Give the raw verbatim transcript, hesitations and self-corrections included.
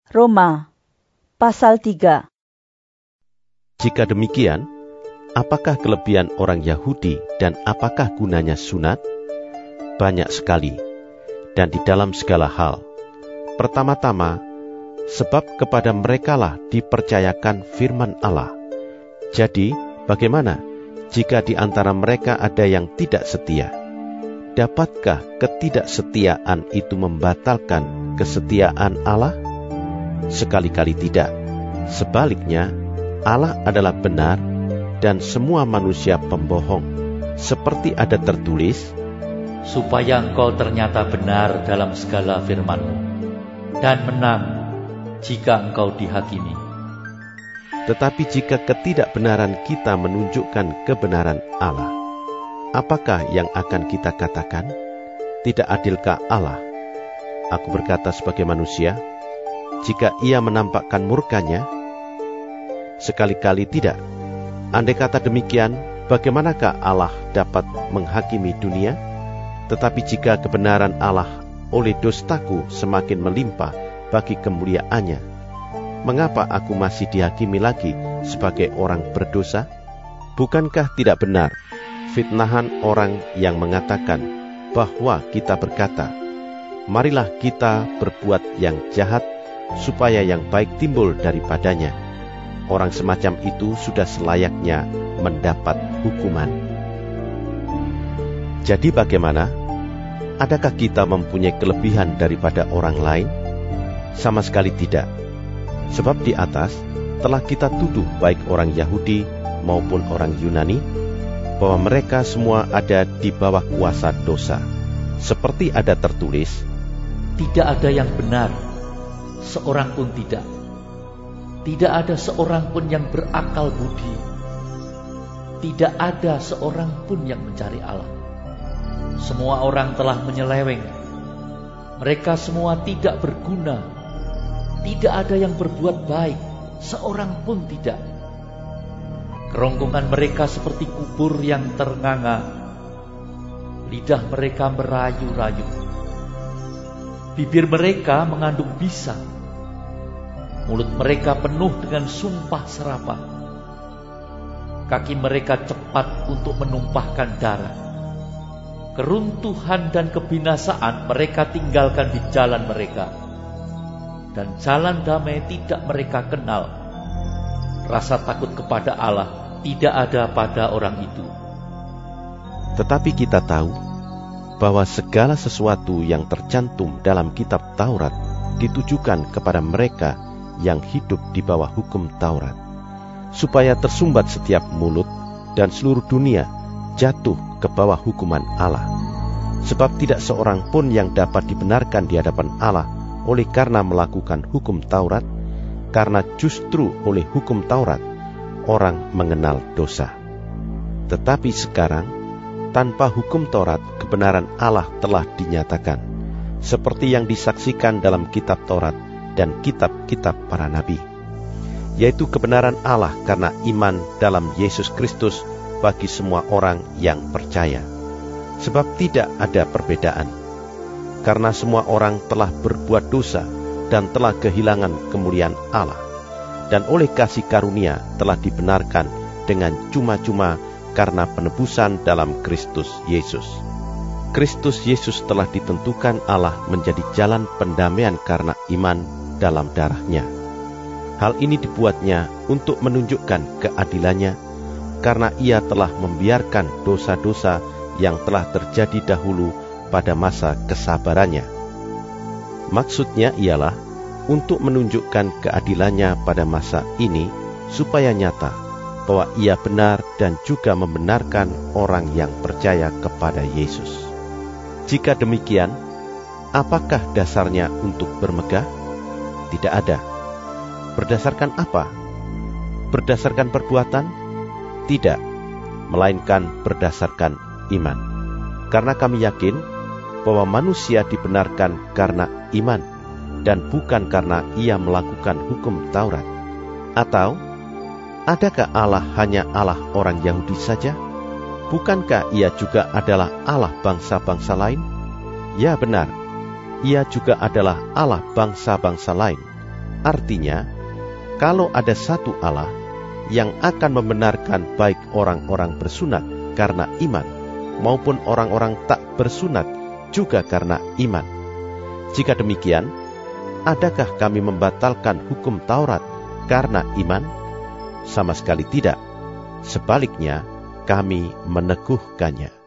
Roma, pasal tiga. Jika demikian, apakah kelebihan orang Yahudi dan apakah gunanya sunat? Banyak sekali, dan di dalam segala hal. Pertama-tama, sebab kepada merekalah dipercayakan firman Allah. Jadi, bagaimana jika di antara mereka ada yang tidak setia? Dapatkah ketidaksetiaan itu membatalkan kesetiaan Allah? Sekali-kali tidak. Sebaliknya, Allah adalah benar dan semua manusia pembohong. Seperti ada tertulis, supaya engkau ternyata benar dalam segala firman-Mu, dan menang jika engkau dihakimi. Tetapi jika ketidakbenaran kita menunjukkan kebenaran Allah, apakah yang akan kita katakan? Tidak adilkah Allah? Aku berkata sebagai manusia, jika ia menampakkan murkanya? Sekali-kali tidak. Andai kata demikian, bagaimanakah Allah dapat menghakimi dunia? Tetapi jika kebenaran Allah oleh dostaku semakin melimpah bagi kemuliaannya, mengapa aku masih dihakimi lagi sebagai orang berdosa? Bukankah tidak benar fitnahan orang yang mengatakan bahwa kita berkata, marilah kita berbuat yang jahat, supaya yang baik timbul daripadanya? Orang semacam itu sudah selayaknya mendapat hukuman. Jadi bagaimana? Adakah kita mempunyai kelebihan daripada orang lain? Sama sekali tidak. Sebab di atas telah kita tuduh baik orang Yahudi maupun orang Yunani, bahwa mereka semua ada di bawah kuasa dosa. Seperti ada tertulis, tidak ada yang benar, seorang pun tidak. Tidak ada seorang pun yang berakal budi. Tidak ada seorang pun yang mencari Allah. Semua orang telah menyeleweng. Mereka semua tidak berguna. Tidak ada yang berbuat baik, seorang pun tidak. Kerongkongan mereka seperti kubur yang ternganga. Lidah mereka merayu-rayu. Bibir mereka mengandung bisa. Mulut mereka penuh dengan sumpah serapah. Kaki mereka cepat untuk menumpahkan darah. Keruntuhan dan kebinasaan mereka tinggalkan di jalan mereka, dan jalan damai tidak mereka kenal. Rasa takut kepada Allah tidak ada pada orang itu. Tetapi kita tahu bahwa segala sesuatu yang tercantum dalam kitab Taurat ditujukan kepada mereka yang hidup di bawah hukum Taurat, supaya tersumbat setiap mulut dan seluruh dunia jatuh ke bawah hukuman Allah. Sebab tidak seorang pun yang dapat dibenarkan di hadapan Allah oleh karena melakukan hukum Taurat, karena justru oleh hukum Taurat orang mengenal dosa. Tetapi sekarang, tanpa hukum Taurat, kebenaran Allah telah dinyatakan, seperti yang disaksikan dalam kitab Taurat dan kitab-kitab para nabi, yaitu kebenaran Allah karena iman dalam Yesus Kristus bagi semua orang yang percaya. Sebab tidak ada perbedaan, karena semua orang telah berbuat dosa dan telah kehilangan kemuliaan Allah, dan oleh kasih karunia telah dibenarkan dengan cuma-cuma karena penebusan dalam Kristus Yesus. Kristus Yesus telah ditentukan Allah menjadi jalan pendamaian karena iman dalam darahnya. Hal ini dibuatnya untuk menunjukkan keadilannya, karena ia telah membiarkan dosa-dosa yang telah terjadi dahulu pada masa kesabarannya. Maksudnya ialah untuk menunjukkan keadilannya pada masa ini, supaya nyata bahwa ia benar dan juga membenarkan orang yang percaya kepada Yesus. Jika demikian, apakah dasarnya untuk bermegah? Tidak ada. Berdasarkan apa? Berdasarkan perbuatan? Tidak, melainkan berdasarkan iman. Karena kami yakin bahwa manusia dibenarkan karena iman, dan bukan karena ia melakukan hukum Taurat. Atau, adakah Allah hanya Allah orang Yahudi saja? Bukankah ia juga adalah Allah bangsa-bangsa lain? Ya benar, ia juga adalah Allah bangsa-bangsa lain. Artinya, kalau ada satu Allah yang akan membenarkan baik orang-orang bersunat karena iman, maupun orang-orang tak bersunat juga karena iman. Jika demikian, adakah kami membatalkan hukum Taurat karena iman? Sama sekali tidak. Sebaliknya, kami meneguhkannya.